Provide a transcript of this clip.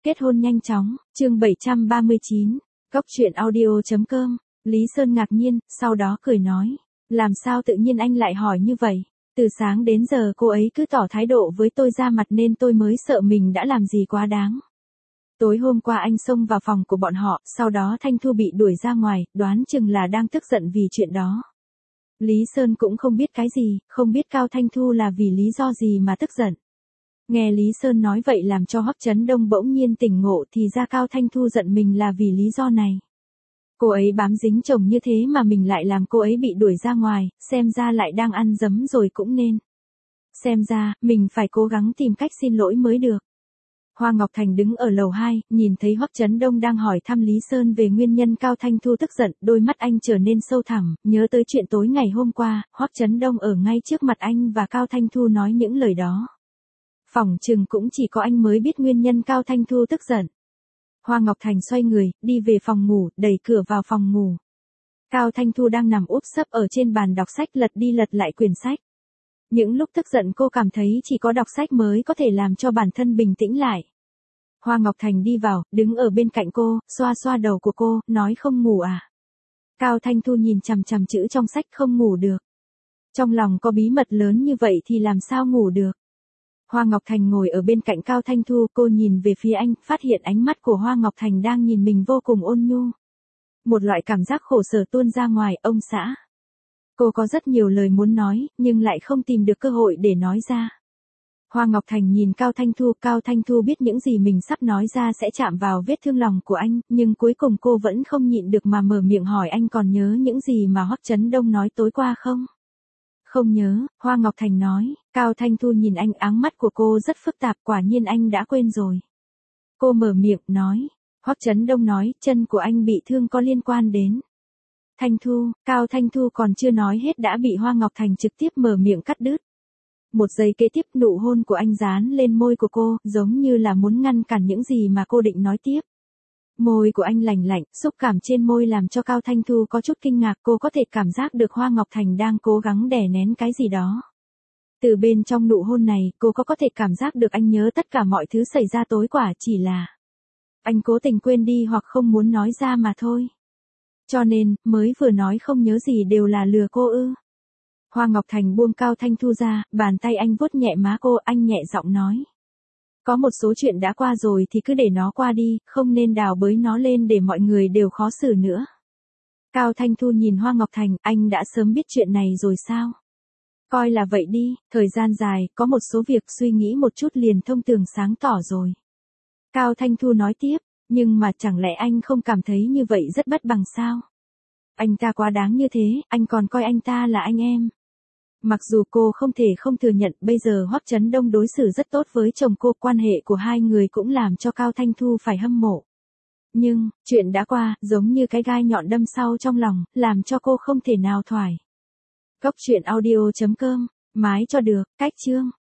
Kết hôn nhanh chóng, chương 739, Cóc truyện audio.com, Lý Sơn ngạc nhiên, sau đó cười nói. Làm sao tự nhiên anh lại hỏi như vậy? Từ sáng đến giờ cô ấy cứ tỏ thái độ với tôi ra mặt nên tôi mới sợ mình đã làm gì quá đáng. Tối hôm qua anh xông vào phòng của bọn họ, sau đó Thanh Thu bị đuổi ra ngoài, đoán chừng là đang tức giận vì chuyện đó. Lý Sơn cũng không biết cái gì, không biết Cao Thanh Thu là vì lý do gì mà tức giận. Nghe Lý Sơn nói vậy làm cho Hoắc Chấn Đông bỗng nhiên tỉnh ngộ thì ra Cao Thanh Thu giận mình là vì lý do này. Cô ấy bám dính chồng như thế mà mình lại làm cô ấy bị đuổi ra ngoài, xem ra lại đang ăn dấm rồi cũng nên. Xem ra, mình phải cố gắng tìm cách xin lỗi mới được. Hoa Ngọc Thành đứng ở lầu 2, nhìn thấy Hoắc Chấn Đông đang hỏi thăm Lý Sơn về nguyên nhân Cao Thanh Thu tức giận, đôi mắt anh trở nên sâu thẳm, nhớ tới chuyện tối ngày hôm qua, Hoắc Chấn Đông ở ngay trước mặt anh và Cao Thanh Thu nói những lời đó. Phỏng chừng cũng chỉ có anh mới biết nguyên nhân Cao Thanh Thu tức giận. Hoa Ngọc Thành xoay người, đi về phòng ngủ, đẩy cửa vào phòng ngủ. Cao Thanh Thu đang nằm úp sấp ở trên bàn đọc sách lật đi lật lại quyển sách. Những lúc tức giận cô cảm thấy chỉ có đọc sách mới có thể làm cho bản thân bình tĩnh lại. Hoa Ngọc Thành đi vào, đứng ở bên cạnh cô, xoa xoa đầu của cô, nói không ngủ à? Cao Thanh Thu nhìn chằm chằm chữ trong sách không ngủ được. Trong lòng có bí mật lớn như vậy thì làm sao ngủ được? Hoa Ngọc Thành ngồi ở bên cạnh Cao Thanh Thu, cô nhìn về phía anh, phát hiện ánh mắt của Hoa Ngọc Thành đang nhìn mình vô cùng ôn nhu. Một loại cảm giác khổ sở tuôn ra ngoài, ông xã. Cô có rất nhiều lời muốn nói, nhưng lại không tìm được cơ hội để nói ra. Hoa Ngọc Thành nhìn Cao Thanh Thu biết những gì mình sắp nói ra sẽ chạm vào vết thương lòng của anh, nhưng cuối cùng cô vẫn không nhịn được mà mở miệng hỏi anh còn nhớ những gì mà Hoắc Chấn Đông nói tối qua không? Không nhớ, Hoa Ngọc Thành nói. Cao Thanh Thu nhìn anh, áng mắt của cô rất phức tạp, quả nhiên anh đã quên rồi. Cô mở miệng, nói. Hoắc Chấn Đông nói, chân của anh bị thương có liên quan đến Thanh Thu. Cao Thanh Thu còn chưa nói hết đã bị Hoa Ngọc Thành trực tiếp mở miệng cắt đứt. Một giây kế tiếp nụ hôn của anh dán lên môi của cô, giống như là muốn ngăn cản những gì mà cô định nói tiếp. Môi của anh lành lạnh, xúc cảm trên môi làm cho Cao Thanh Thu có chút kinh ngạc, cô có thể cảm giác được Hoa Ngọc Thành đang cố gắng đè nén cái gì đó. Từ bên trong nụ hôn này, cô có thể cảm giác được anh nhớ tất cả mọi thứ xảy ra tối qua, chỉ là anh cố tình quên đi hoặc không muốn nói ra mà thôi. Cho nên, mới vừa nói không nhớ gì đều là lừa cô ư? Hoa Ngọc Thành buông Cao Thanh Thu ra, bàn tay anh vuốt nhẹ má cô, anh nhẹ giọng nói. Có một số chuyện đã qua rồi thì cứ để nó qua đi, không nên đào bới nó lên để mọi người đều khó xử nữa. Cao Thanh Thu nhìn Hoa Ngọc Thành, anh đã sớm biết chuyện này rồi sao? Coi là vậy đi, thời gian dài, có một số việc suy nghĩ một chút liền thông tường sáng tỏ rồi. Cao Thanh Thu nói tiếp, nhưng mà chẳng lẽ anh không cảm thấy như vậy rất bất bằng sao? Anh ta quá đáng như thế, anh còn coi anh ta là anh em. Mặc dù cô không thể không thừa nhận bây giờ Hoắc Chấn Đông đối xử rất tốt với chồng cô, quan hệ của hai người cũng làm cho Cao Thanh Thu phải hâm mộ. Nhưng, chuyện đã qua, giống như cái gai nhọn đâm sau trong lòng, làm cho cô không thể nào thoải. Cóc truyện audio.com, mái cho được, cách chương.